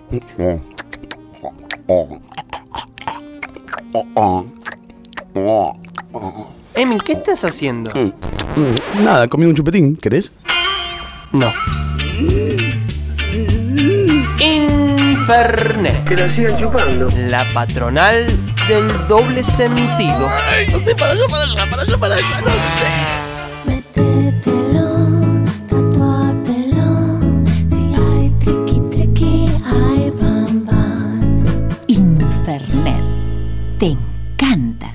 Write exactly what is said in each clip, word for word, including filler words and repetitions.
Emil, ¿qué estás haciendo? Nada, comí un chupetín, ¿querés? No. Infernet. Que la sigan chupando. La patronal del doble sentido. Ay, no sé, para allá, para allá, para allá, para allá, no sé. Métetelo, tatuátelo. Si hay triqui triqui, hay bam bam. Infernet. Te encanta.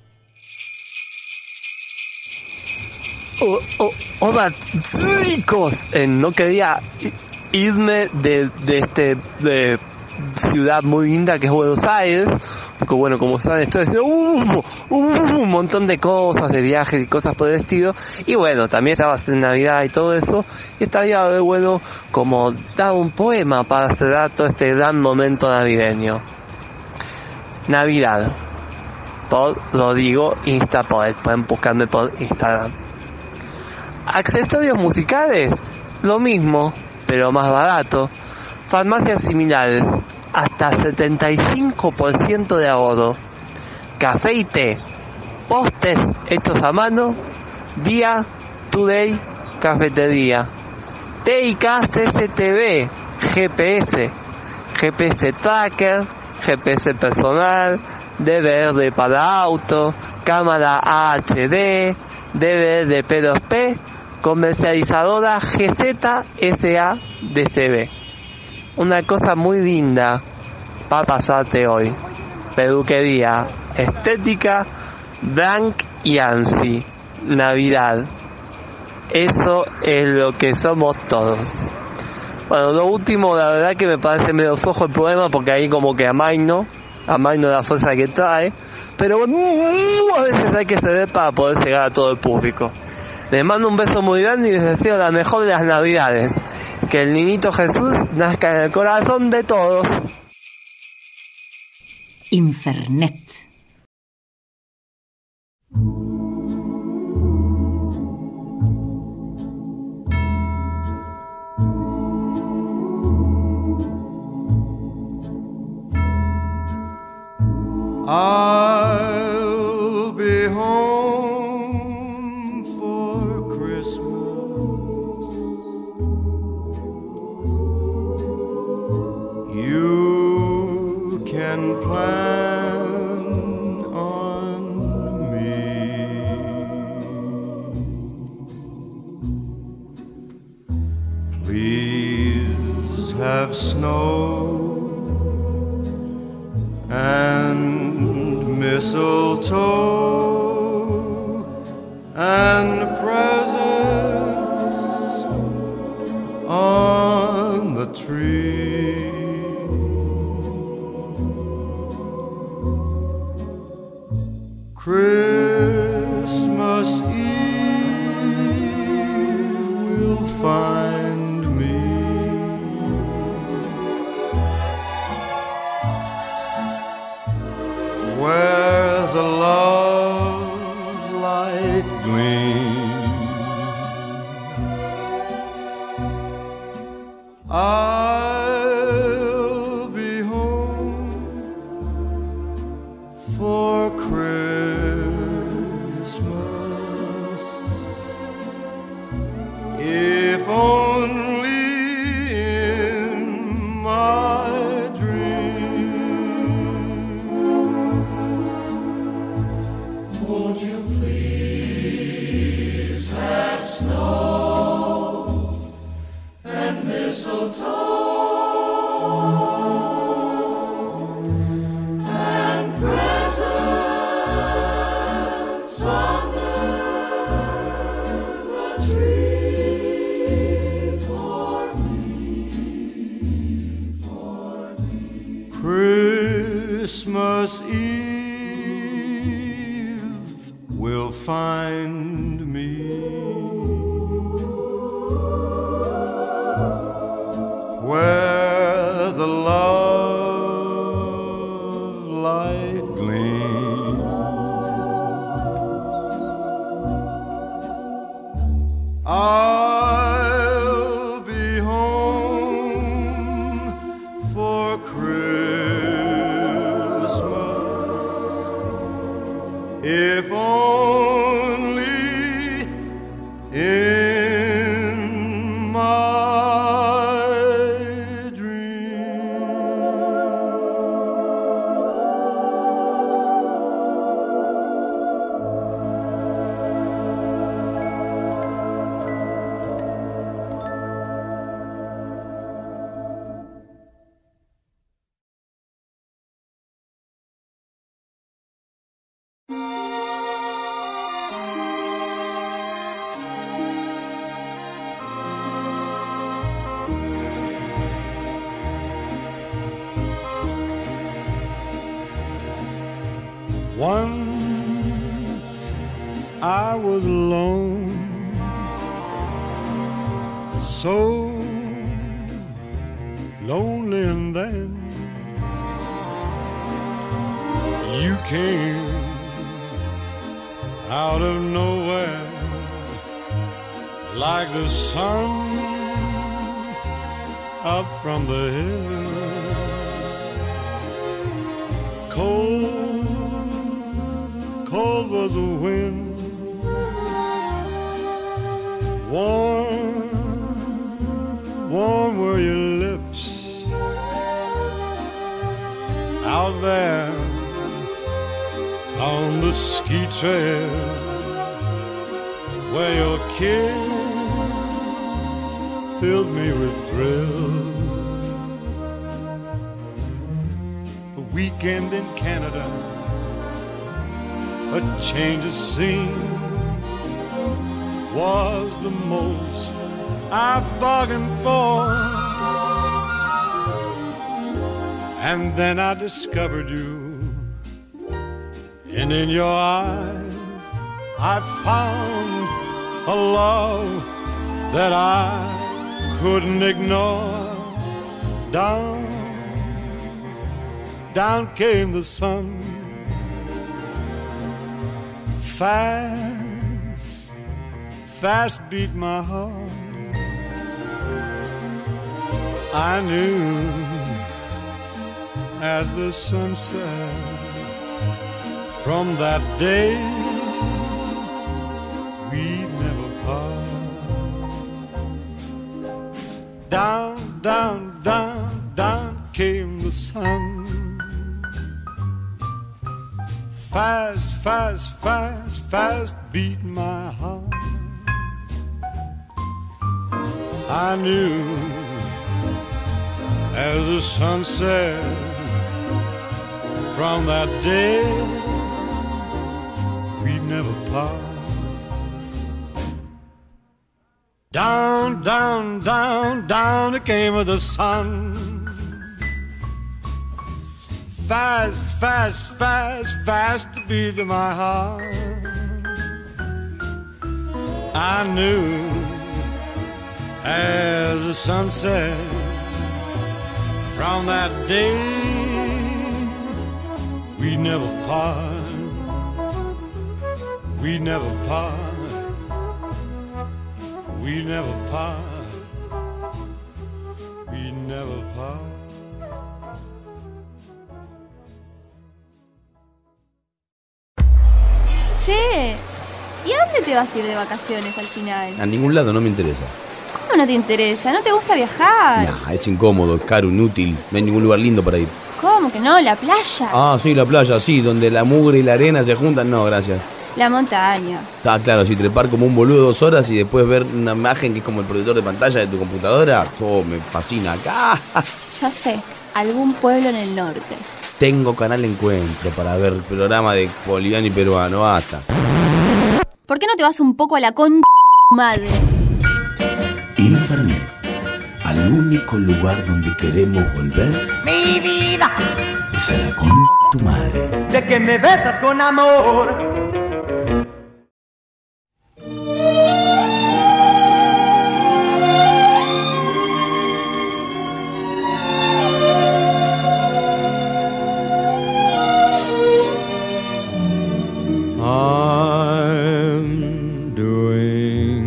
Oh, oh, hola, chicos. Eh, no quería irme de, de este de ciudad muy linda que es Buenos Aires, porque bueno, como saben, estoy haciendo uh, uh, un montón de cosas, de viajes y cosas por el estilo, y bueno, también estaba en Navidad y todo eso, y estaría de bueno como dar un poema para cerrar todo este gran momento navideño. Navidad, por Rodrigo Instapoet, pueden buscarme por Instagram. Accesorios musicales, lo mismo, pero más barato. Farmacias similares, hasta setenta y cinco por ciento de ahorro. Café y té, postres hechos a mano, Día Today Cafetería. T I K C C T V, G P S, G P S Tracker, G P S personal, D V R para auto, cámara H D, D V R P dos P, comercializadora G Z S A D C B. Una cosa muy linda para pasarte hoy. Peluquería, estética, Blanc y Ansi. Navidad. Eso es lo que somos todos. Bueno, lo último, la verdad que me parece medio flojo el problema, porque ahí como que amaino, amaino la fuerza que trae. Pero bueno, a veces hay que ceder para poder llegar a todo el público. Les mando un beso muy grande y les deseo la mejor de las Navidades. Que el niñito Jesús nazca en el corazón de todos. Infernet. I'll be home for Christmas. You can plan on me. Please have snow and mistletoe and presents on the tree. Christmas Eve will find me where the love light gleams. I'll be home for Christmas, if only in my dreams. Won't you please have snow and mistletoe and presents under the tree for me, for me. Christmas Eve will find me where the love light gleams. I'll be home for Once I was alone, so lonely, and then you came out of nowhere like the sun up from the hill. Cold, cold was the wind, warm, warm were your lips. Out there on the ski trail, where your kiss filled me with thrill. A weekend in Canada, a change of scene was the most I bargained for. And then I discovered you, and in your eyes I found a love that I couldn't ignore. Down, down came the sun, fast, fast beat my heart. I knew as the sun set, from that day we'd never part. Down, down, down, down came the sun, fast, fast, fast, fast beat my heart. I knew as the sun set, from that day we'd never part. Down, down, down, down it came with the sun, fast, fast, fast, fast to beat my heart. I knew as the sun set, from that day we never part, we never part, we never part, we never part. Che, ¿y a dónde te vas a ir de vacaciones al final? A ningún lado, no me interesa. ¿Cómo no te interesa? ¿No te gusta viajar? Nah, es incómodo, es caro, inútil. No hay ningún lugar lindo para ir. ¿Cómo que no? ¿La playa? Ah, sí, la playa, sí, donde la mugre y la arena se juntan. No, gracias. La montaña. Está claro, si trepar como un boludo dos horas y después ver una imagen que es como el proyector de pantalla de tu computadora, oh, me fascina. Acá. Ya sé, algún pueblo en el norte. Tengo Canal Encuentro para ver programa de boliviano y peruano, basta. ¿Por qué no te vas un poco a la con madre? Infernet, al único lugar donde queremos volver. ¡Mi vida! Es a la con tu madre. De que me besas con amor. I'm doing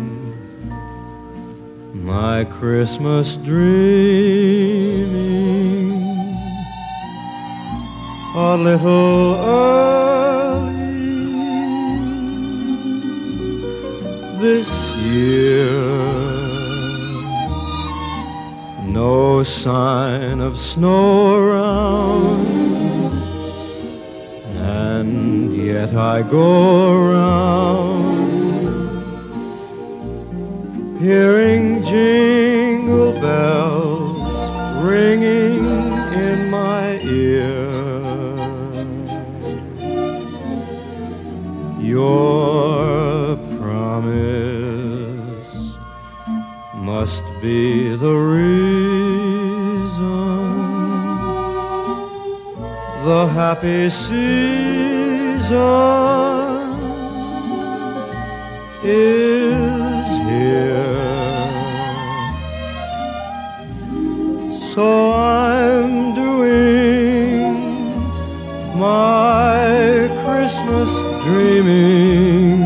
my Christmas dreaming a little early this year. No sign of snow around, and yet I go around hearing jingle bells ringing in my ear. Your promise must be the reason the happy season is here. So I'm doing my Christmas dreaming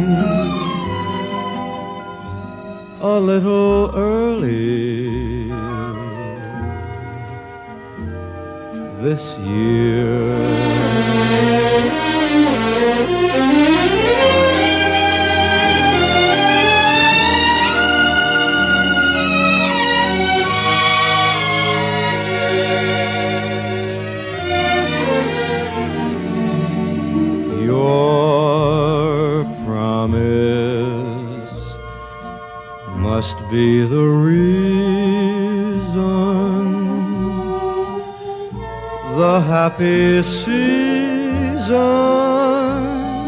a little early this year. Your promise must be the reason the happy season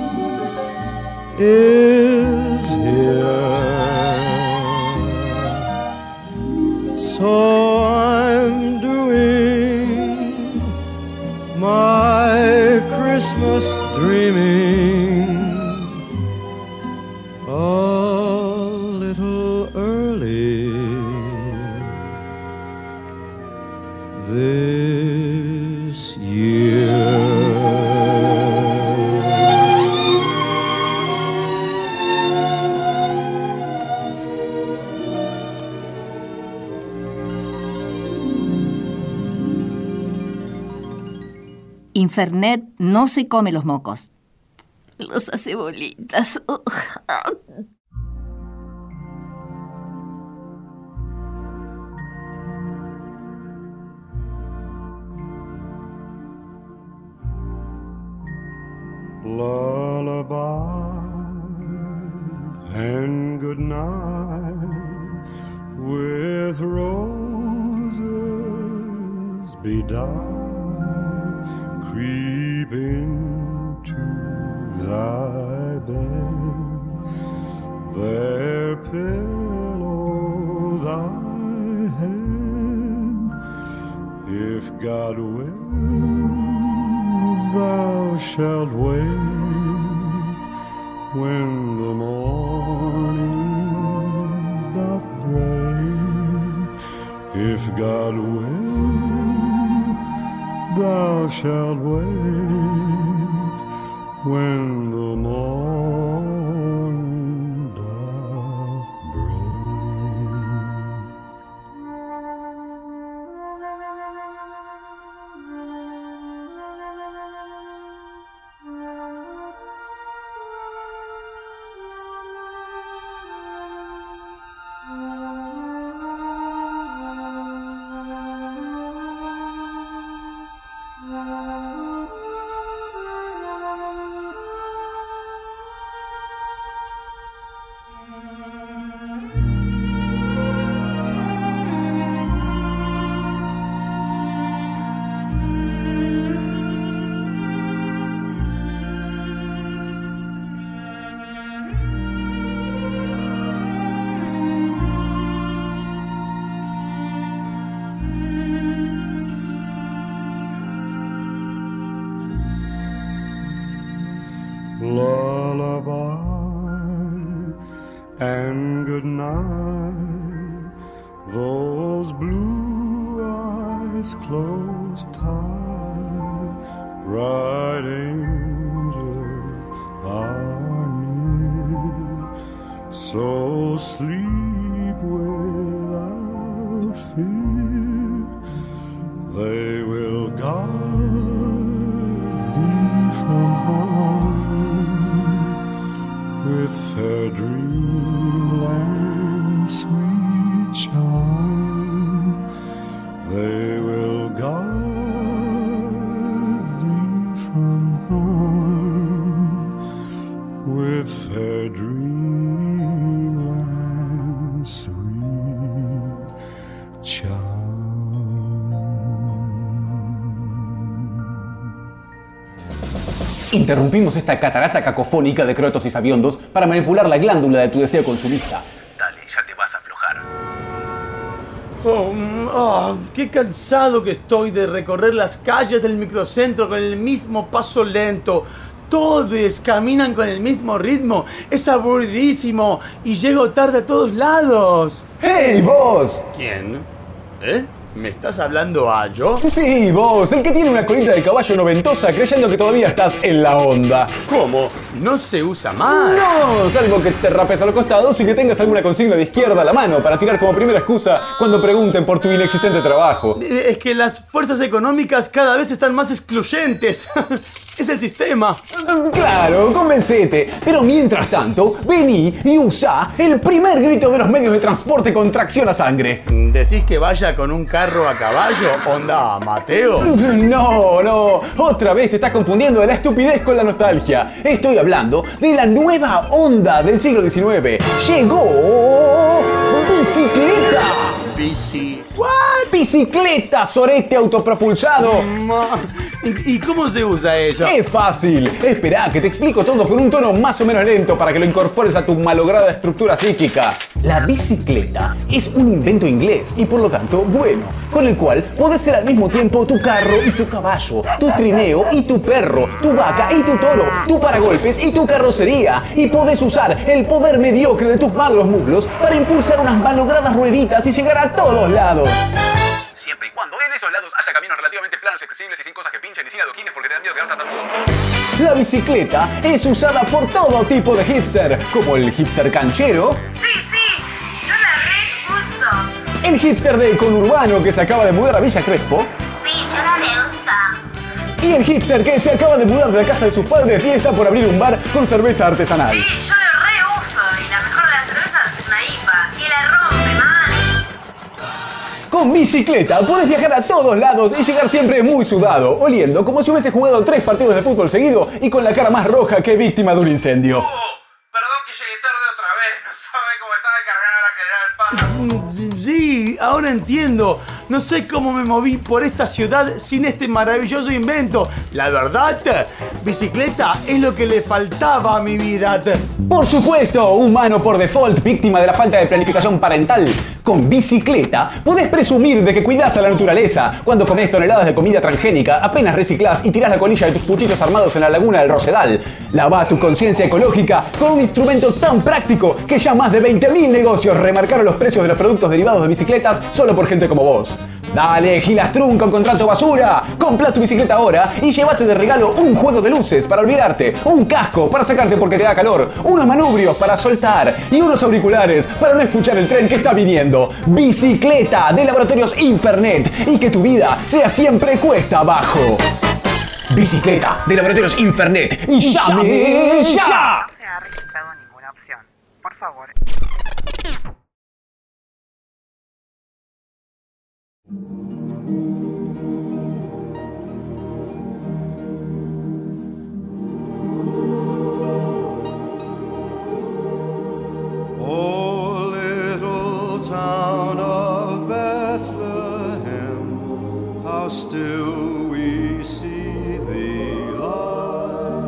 is here. So I'm doing my Christmas dreaming a little early this year. Infernet no se come los mocos. Los hace bolitas. Lullaby and good night with roses bedight, creep into thy bed, there pillow thy head. If God will, thou shalt wake when the morning doth break. If God will, thou shalt wake when the morn doth break. Lullaby and good night, those blue eyes close tight, bright angels are near, so sleep without fear, they will guard thee from harm with fair dreamland sweet charm. They will guard thee from harm with fair dreamland sweet charm. Interrumpimos esta catarata cacofónica de crotos y sabiondos para manipular la glándula de tu deseo consumista. Dale, ya te vas a aflojar. Oh, oh, qué cansado que estoy de recorrer las calles del microcentro con el mismo paso lento. Todos caminan con el mismo ritmo. Es aburridísimo y llego tarde a todos lados. ¡Hey, vos! ¿Quién? ¿Eh? ¿Me estás hablando a yo? Sí, vos, el que tiene una colita de caballo noventosa creyendo que todavía estás en la onda. ¿Cómo? ¿No se usa más? No, salvo que te rapes a los costados y que tengas alguna consigna de izquierda a la mano para tirar como primera excusa cuando pregunten por tu inexistente trabajo. Es que las fuerzas económicas cada vez están más excluyentes. Es el sistema. Claro, convencete. Pero mientras tanto, vení y usá el primer grito de los medios de transporte con tracción a sangre. ¿Decís que vaya con un carro a caballo? ¿Onda Mateo? No, no. Otra vez te estás confundiendo de la estupidez con la nostalgia. Estoy hablando de la nueva onda del siglo diecinueve. ¡Llegó! ¡Bicicleta! Bici... ¿What? ¡Bicicleta, sorete autopropulsado! ¿Y cómo se usa ella? Es fácil. Esperá, que te explico todo con un tono más o menos lento para que lo incorpores a tu malograda estructura psíquica. La bicicleta es un invento inglés y por lo tanto bueno, con el cual podés ser al mismo tiempo tu carro y tu caballo, tu trineo y tu perro, tu vaca y tu toro, tu paragolpes y tu carrocería. Y podés usar el poder mediocre de tus magros muslos para impulsar unas malogradas rueditas y llegar a todos lados. Siempre y cuando en esos lados haya caminos relativamente planos, accesibles y sin cosas que pinchen y sin adoquines porque te dan miedo quedarte tartamudo. La bicicleta es usada por todo tipo de hipster, como el hipster canchero. Sí, sí, yo la reuso. El hipster del conurbano que se acaba de mudar a Villa Crespo. Sí, yo la reuso. Y el hipster que se acaba de mudar de la casa de sus padres y está por abrir un bar con cerveza artesanal. Sí, yo la reuso. Y la mejor de las cervezas es una I P A. Y la rompe, man. Con bicicleta puedes viajar a todos lados y llegar siempre muy sudado, oliendo como si hubiese jugado tres partidos de fútbol seguido y con la cara más roja que víctima de un incendio. Oh, perdón que llegué tarde otra vez. No sabe cómo está de cargar a la General Paz. Sí, ahora entiendo. No sé cómo me moví por esta ciudad sin este maravilloso invento. La verdad, bicicleta es lo que le faltaba a mi vida. Por supuesto, humano por default, víctima de la falta de planificación parental. Con bicicleta podés presumir de que cuidás a la naturaleza. Cuando comés toneladas de comida transgénica, apenas reciclás y tirás la colilla de tus puchitos armados en la laguna del Rosedal. Lavá tu conciencia ecológica con un instrumento tan práctico que ya más de veinte mil negocios remarcaron los precios de los productos derivados de bicicletas solo por gente como vos. Dale, Gilastrun con contrato basura. Comprá tu bicicleta ahora y llévate de regalo un juego de luces para olvidarte, un casco para sacarte porque te da calor, unos manubrios para soltar y unos auriculares para no escuchar el tren que está viniendo. Bicicleta de Laboratorios Infernet y que tu vida sea siempre cuesta abajo. Bicicleta de Laboratorios Infernet y llame ya. No se ha registrado ninguna opción. Por favor. Oh, little town of Bethlehem, how still we see thee lie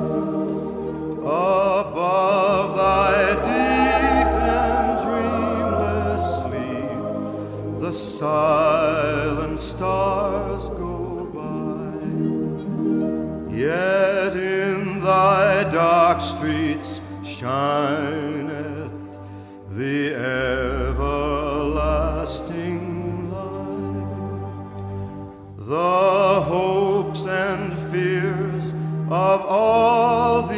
above thy deep and dreamless sleep. The silent stars go by, yet in thy dark streets shineth the everlasting light. The hopes and fears of all the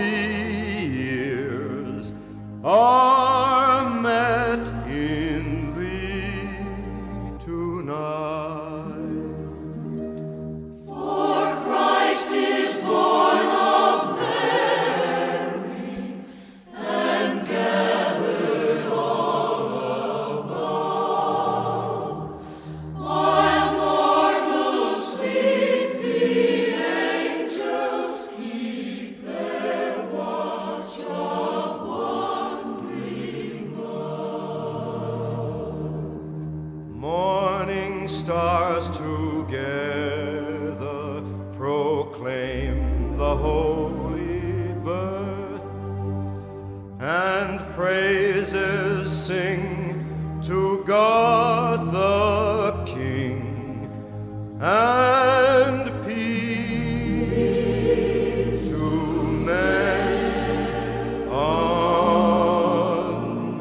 years are met in thee tonight. For Christ is born of Mary and gathered all above. While mortals sleep, the angels keep their watch of wondering love. Morning stars together proclaim the holy birth, and praises sing to God the King, and peace to men on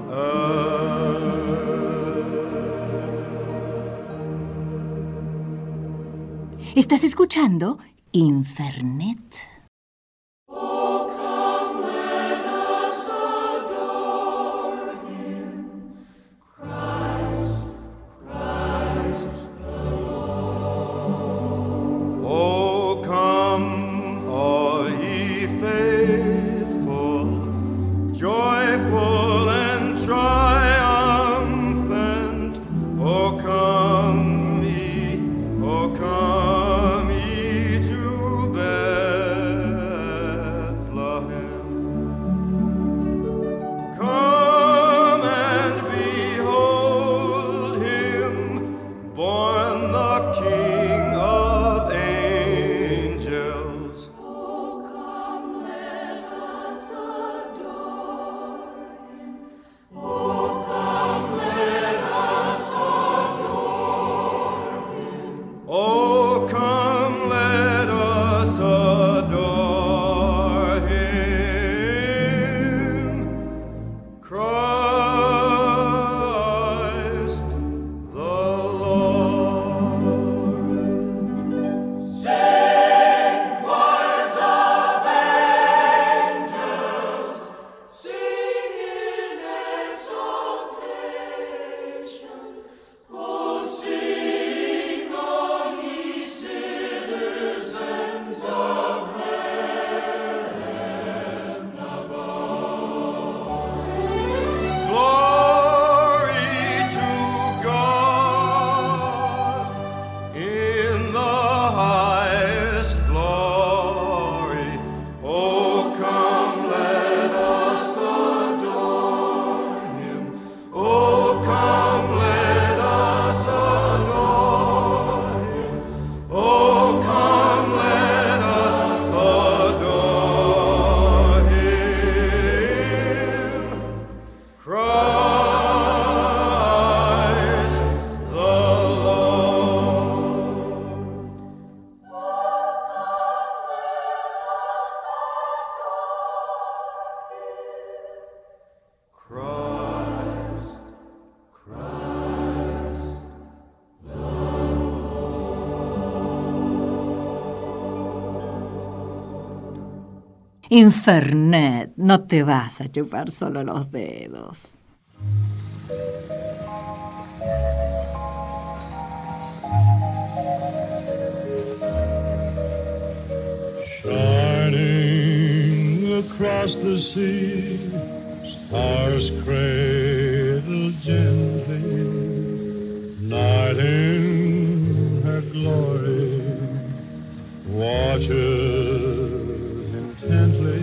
earth. Estás escuchando Infernet. Infernet, no te vas a chupar solo los dedos. Shining across the sea, stars cradle gently, night in her glory watches intently,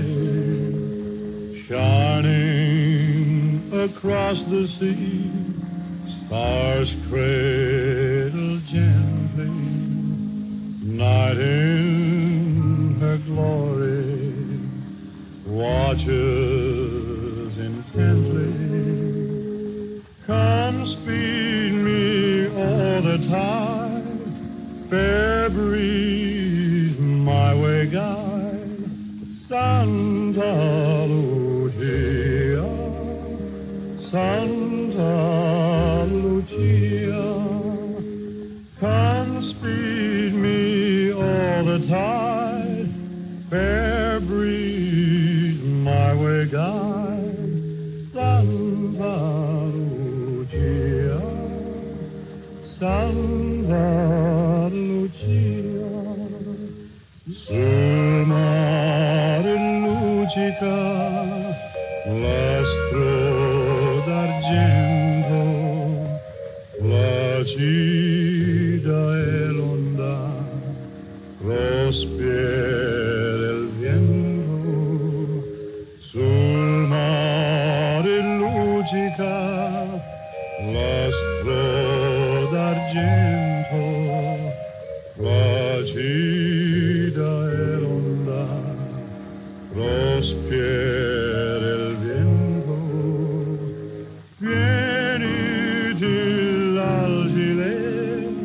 shining across the sea, stars cradle gently, night in her glory watches intently. Come speed me all the tide, fair breeze my way guide, Santa Lucia, Santa Lucia. Come speed me all the tide, fair breeze my way guide, Santa Lucia, Santa Lucia. Sul mare luccica l'astro d'argento, placida e l'onda lo spiega il vento. Sul mare luccica l'astro d'argento, placida e l'onda lo spiega il vento. Vieni l'algile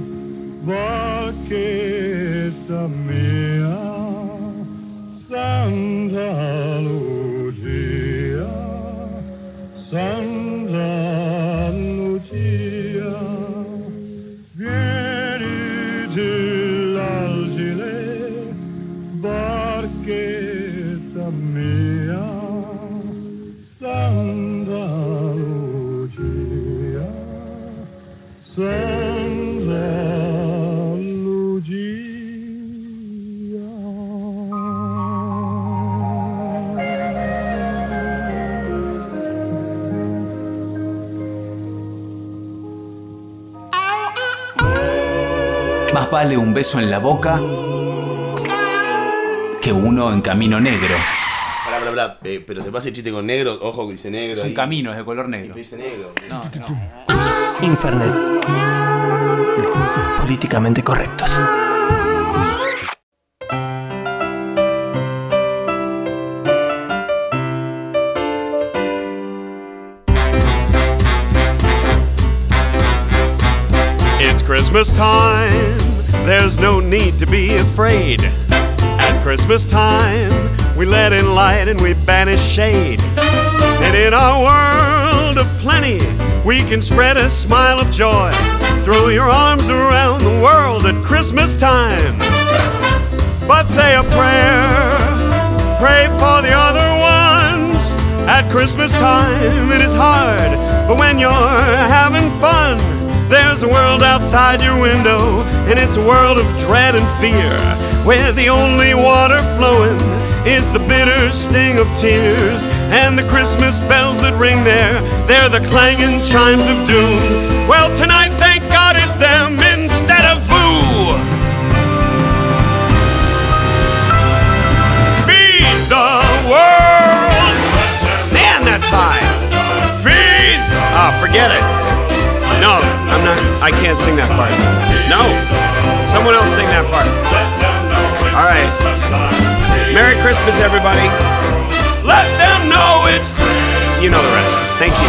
Santa Lucia. Más vale un beso en la boca que uno en camino negro. Pará, pará, pará. Eh, pero se pasa el chiste con negro, ojo que dice negro. Es un ahí. camino, es de color negro. Dice negro. No, no. Infernet. Políticamente correctos. It's Christmas time, there's no need to be afraid. At Christmas time, we let in light and we banish shade. And in our world of plenty, we can spread a smile of joy. Throw your arms around the world at Christmas time. But say a prayer, pray for the other ones. At Christmas time, it is hard, but when you're having fun, there's a world outside your window, and it's a world of dread and fear, where the only water flowing is the bitter sting of tears. And the Christmas bells that ring there, they're the clanging chimes of doom. Well, tonight, thank God it's them instead of vous. Feed the world. Man, that's high. Feed. Ah, oh, forget it. No, I'm not, I can't sing that part. No, someone else sing that part. All right. Merry Christmas, everybody. Let them know it's, you know the rest. Thank you.